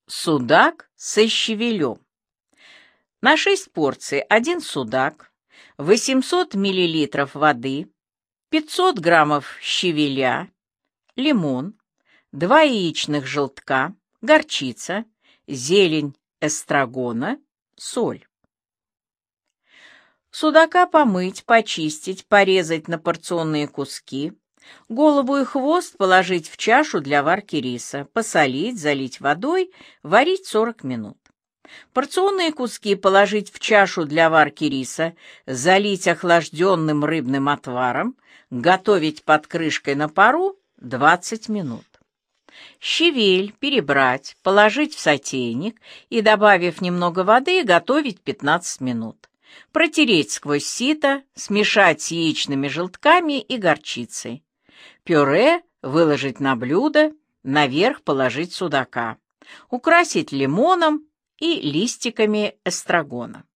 Судак со щавелем. На 6 порций 1 судак, 800 мл воды, 500 граммов щавеля, лимон, 2 яичных желтка, горчица, зелень эстрагона, соль. Судака помыть, почистить, порезать на порционные куски. Голову и хвост положить в чашу для варки риса, посолить, залить водой, варить 40 минут. Порционные куски положить в чашу для варки риса, залить охлажденным рыбным отваром, готовить под крышкой на пару 20 минут. Щавель перебрать, положить в сотейник и, добавив немного воды, готовить 15 минут. Протереть сквозь сито, смешать с яичными желтками и горчицей. Пюре выложить на блюдо, наверх положить судака. Украсить лимоном и листиками эстрагона.